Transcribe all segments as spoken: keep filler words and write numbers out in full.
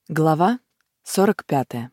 Глава сорок пятая.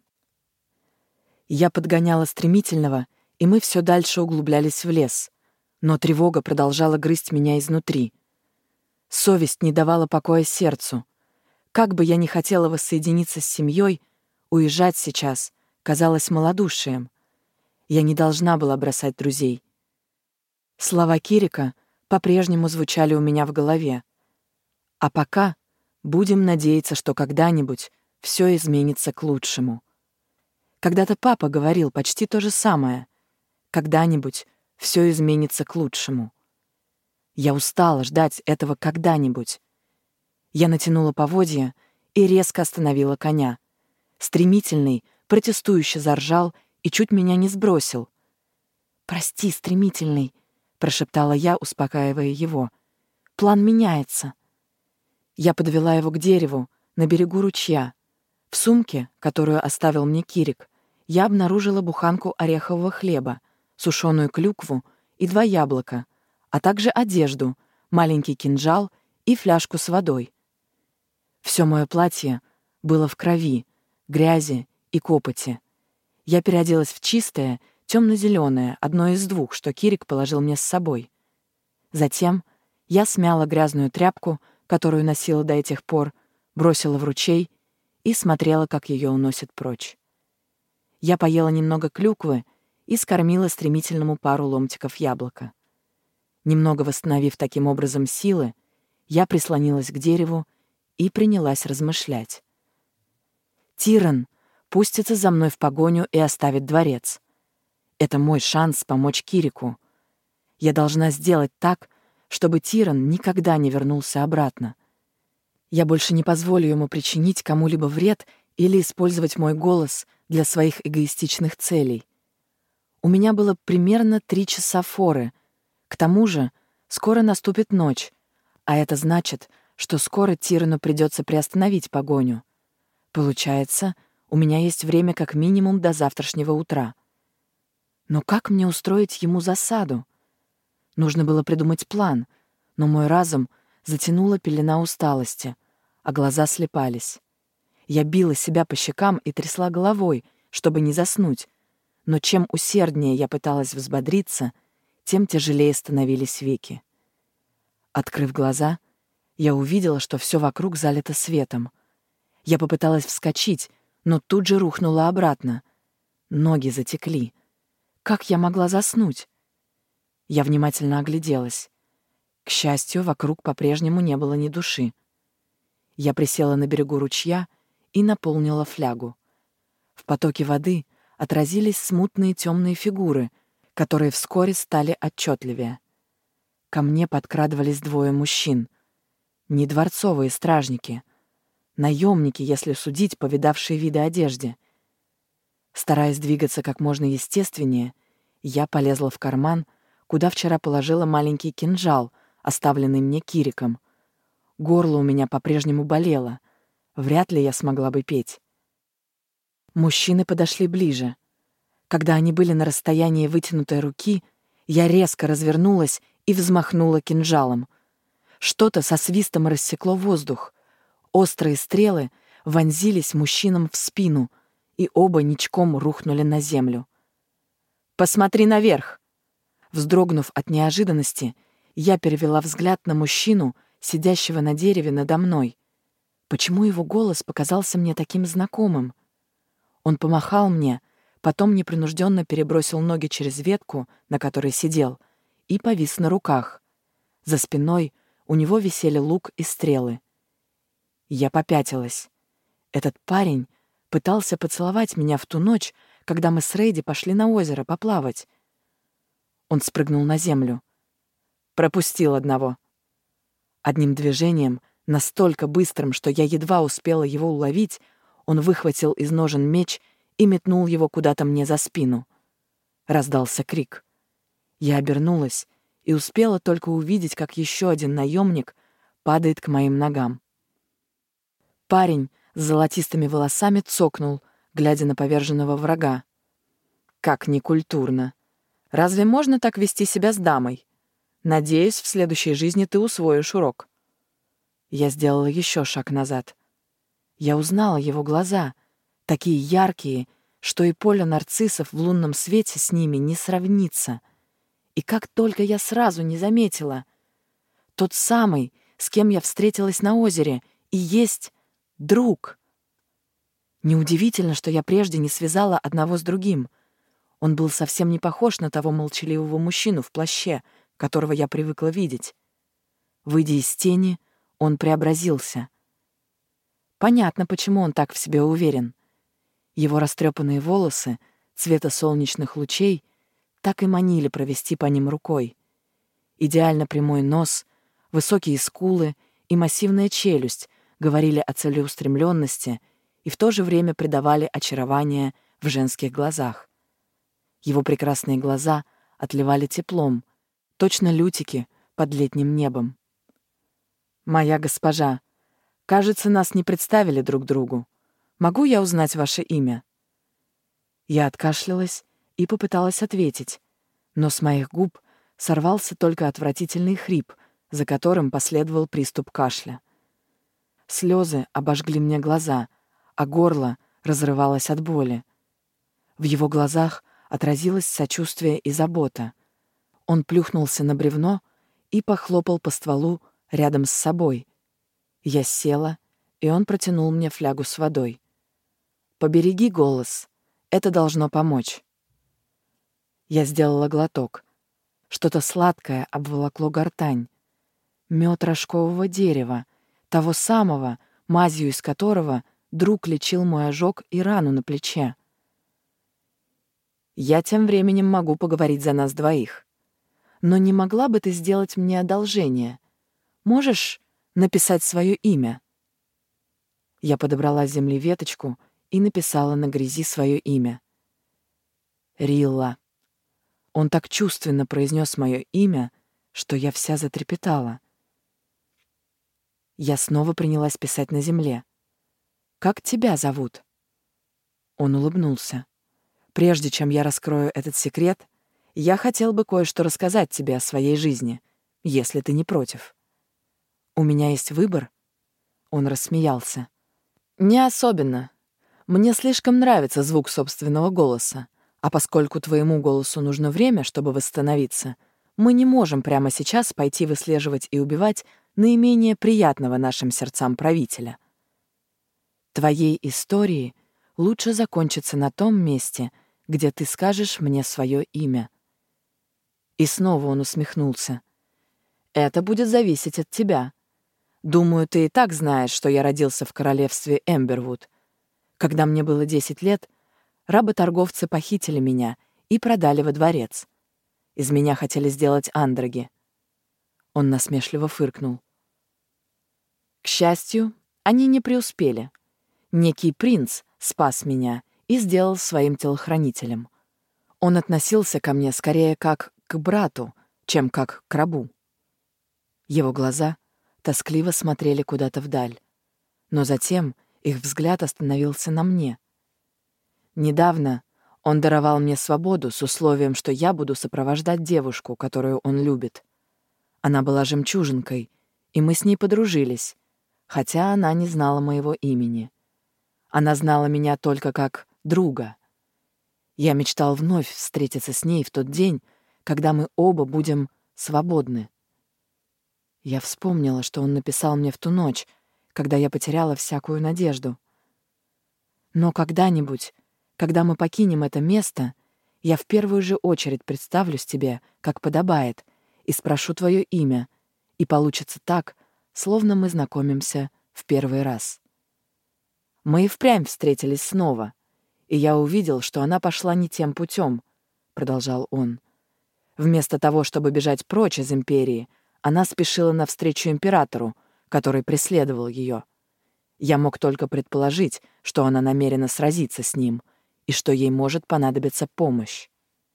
Я подгоняла стремительного, и мы все дальше углублялись в лес, но тревога продолжала грызть меня изнутри. Совесть не давала покоя сердцу. Как бы я ни хотела воссоединиться с семьей, уезжать сейчас казалось малодушием. Я не должна была бросать друзей. Слова Кирика по-прежнему звучали у меня в голове. А пока будем надеяться, что когда-нибудь все изменится к лучшему. Когда-то папа говорил почти то же самое. Когда-нибудь все изменится к лучшему. Я устала ждать этого когда-нибудь. Я натянула поводья и резко остановила коня. Стремительный, протестующе заржал и чуть меня не сбросил. «Прости, Стремительный», — прошептала я, успокаивая его. «План меняется». Я подвела его к дереву на берегу ручья. В сумке, которую оставил мне Кирик, я обнаружила буханку орехового хлеба, сушеную клюкву и два яблока, а также одежду, маленький кинжал и фляжку с водой. Все мое платье было в крови, грязи и копоти. Я переоделась в чистое, темно-зеленое, одно из двух, что Кирик положил мне с собой. Затем я смяла грязную тряпку, которую носила до этих пор, бросила в ручей и смотрела, как ее уносят прочь. Я поела немного клюквы и скормила стремительному пару ломтиков яблока. Немного восстановив таким образом силы, я прислонилась к дереву и принялась размышлять. Тиран пустится за мной в погоню и оставит дворец. Это мой шанс помочь Кирику. Я должна сделать так, чтобы Тиран никогда не вернулся обратно. Я больше не позволю ему причинить кому-либо вред или использовать мой голос для своих эгоистичных целей. У меня было примерно три часа форы. К тому же скоро наступит ночь, а это значит, что скоро Тирану придется приостановить погоню. Получается, у меня есть время как минимум до завтрашнего утра. Но как мне устроить ему засаду? Нужно было придумать план, но мой разум затянула пелена усталости, а глаза слепались. Я била себя по щекам и трясла головой, чтобы не заснуть, но чем усерднее я пыталась взбодриться, тем тяжелее становились веки. Открыв глаза, я увидела, что все вокруг залито светом. Я попыталась вскочить, но тут же рухнула обратно. Ноги затекли. Как я могла заснуть? Я внимательно огляделась. К счастью, вокруг по-прежнему не было ни души. Я присела на берегу ручья и наполнила флягу. В потоке воды отразились смутные темные фигуры, которые вскоре стали отчетливее. Ко мне подкрадывались двое мужчин. Не дворцовые стражники. Наемники, если судить по видавшей виды одежде. Стараясь двигаться как можно естественнее, я полезла в карман, куда вчера положила маленький кинжал, оставленный мне Кириком. Горло у меня по-прежнему болело. Вряд ли я смогла бы петь. Мужчины подошли ближе. Когда они были на расстоянии вытянутой руки, я резко развернулась и взмахнула кинжалом. Что-то со свистом рассекло воздух. Острые стрелы вонзились мужчинам в спину, и оба ничком рухнули на землю. «Посмотри наверх!» Вздрогнув от неожиданности, я перевела взгляд на мужчину, сидящего на дереве надо мной. Почему его голос показался мне таким знакомым? Он помахал мне, потом непринужденно перебросил ноги через ветку, на которой сидел, и повис на руках. За спиной у него висели лук и стрелы. Я попятилась. Этот парень пытался поцеловать меня в ту ночь, когда мы с Рейди пошли на озеро поплавать. Он спрыгнул на землю. Пропустил одного. Одним движением, настолько быстрым, что я едва успела его уловить, он выхватил из ножен меч и метнул его куда-то мне за спину. Раздался крик. Я обернулась и успела только увидеть, как еще один наемник падает к моим ногам. Парень с золотистыми волосами цокнул, глядя на поверженного врага. Как некультурно. Разве можно так вести себя с дамой? Надеюсь, в следующей жизни ты усвоишь урок. Я сделала еще шаг назад. Я узнала его глаза, такие яркие, что и поле нарциссов в лунном свете с ними не сравнится. И как только я сразу не заметила, тот самый, с кем я встретилась на озере, и есть друг. Неудивительно, что я прежде не связала одного с другим. Он был совсем не похож на того молчаливого мужчину в плаще, которого я привыкла видеть. Выйдя из тени, он преобразился. Понятно, почему он так в себе уверен. Его растрепанные волосы, цвета солнечных лучей, так и манили провести по ним рукой. Идеально прямой нос, высокие скулы и массивная челюсть говорили о целеустремленности и в то же время придавали очарование в женских глазах. Его прекрасные глаза отливали теплом, точно лютики под летним небом. «Моя госпожа, кажется, нас не представили друг другу. Могу я узнать ваше имя?» Я откашлялась и попыталась ответить, но с моих губ сорвался только отвратительный хрип, за которым последовал приступ кашля. Слезы обожгли мне глаза, а горло разрывалось от боли. В его глазах отразилось сочувствие и забота. Он плюхнулся на бревно и похлопал по стволу рядом с собой. Я села, и он протянул мне флягу с водой. «Побереги голос. Это должно помочь». Я сделала глоток. Что-то сладкое обволокло гортань. Мёд рожкового дерева, того самого, мазью из которого друг лечил мой ожог и рану на плече. «Я тем временем могу поговорить за нас двоих. Но не могла бы ты сделать мне одолжение? Можешь написать свое имя?» Я подобрала с земли веточку и написала на грязи свое имя. Рилла. Он так чувственно произнес мое имя, что я вся затрепетала. Я снова принялась писать на земле. «Как тебя зовут?» Он улыбнулся. «Прежде чем я раскрою этот секрет, я хотел бы кое-что рассказать тебе о своей жизни, если ты не против. У меня есть выбор?» Он рассмеялся. «Не особенно. Мне слишком нравится звук собственного голоса, а поскольку твоему голосу нужно время, чтобы восстановиться, мы не можем прямо сейчас пойти выслеживать и убивать наименее приятного нашим сердцам правителя. Твоей истории лучше закончится на том месте, где ты скажешь мне свое имя». И снова он усмехнулся. «Это будет зависеть от тебя. Думаю, ты и так знаешь, что я родился в королевстве Эмбервуд. Когда мне было десять лет, работорговцы похитили меня и продали во дворец. Из меня хотели сделать андроги». Он насмешливо фыркнул. К счастью, они не преуспели. Некий принц спас меня и сделал своим телохранителем. Он относился ко мне скорее как к брату, чем как к рабу. Его глаза тоскливо смотрели куда-то вдаль, но затем их взгляд остановился на мне. Недавно он даровал мне свободу с условием, что я буду сопровождать девушку, которую он любит. Она была жемчужинкой, и мы с ней подружились, хотя она не знала моего имени. Она знала меня только как друга. Я мечтал вновь встретиться с ней в тот день, когда мы оба будем свободны. Я вспомнила, что он написал мне в ту ночь, когда я потеряла всякую надежду. Но когда-нибудь, когда мы покинем это место, я в первую же очередь представлюсь тебе, как подобает, и спрошу твое имя, и получится так, словно мы знакомимся в первый раз. Мы и впрямь встретились снова, и я увидел, что она пошла не тем путем, продолжал он. Вместо того, чтобы бежать прочь из империи, она спешила навстречу императору, который преследовал ее. Я мог только предположить, что она намерена сразиться с ним и что ей может понадобиться помощь.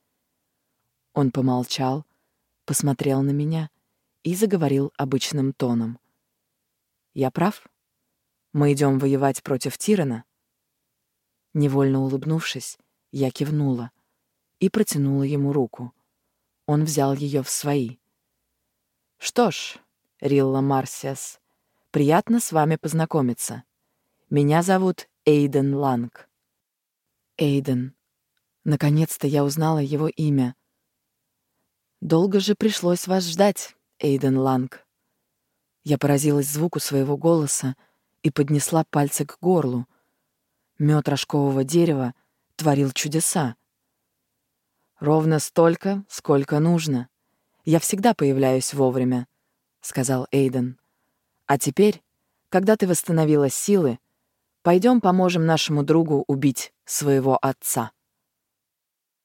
Он помолчал, посмотрел на меня и заговорил обычным тоном. «Я прав? Мы идем воевать против Тирана?» Невольно улыбнувшись, я кивнула и протянула ему руку. Он взял ее в свои. «Что ж, Рилла Марсиас, приятно с вами познакомиться. Меня зовут Эйден Ланг». Эйден. Наконец-то я узнала его имя. «Долго же пришлось вас ждать, Эйден Ланг». Я поразилась звуку своего голоса и поднесла пальцы к горлу. Мёд рожкового дерева творил чудеса. «Ровно столько, сколько нужно. Я всегда появляюсь вовремя», — сказал Эйден. «А теперь, когда ты восстановила силы, пойдем поможем нашему другу убить своего отца».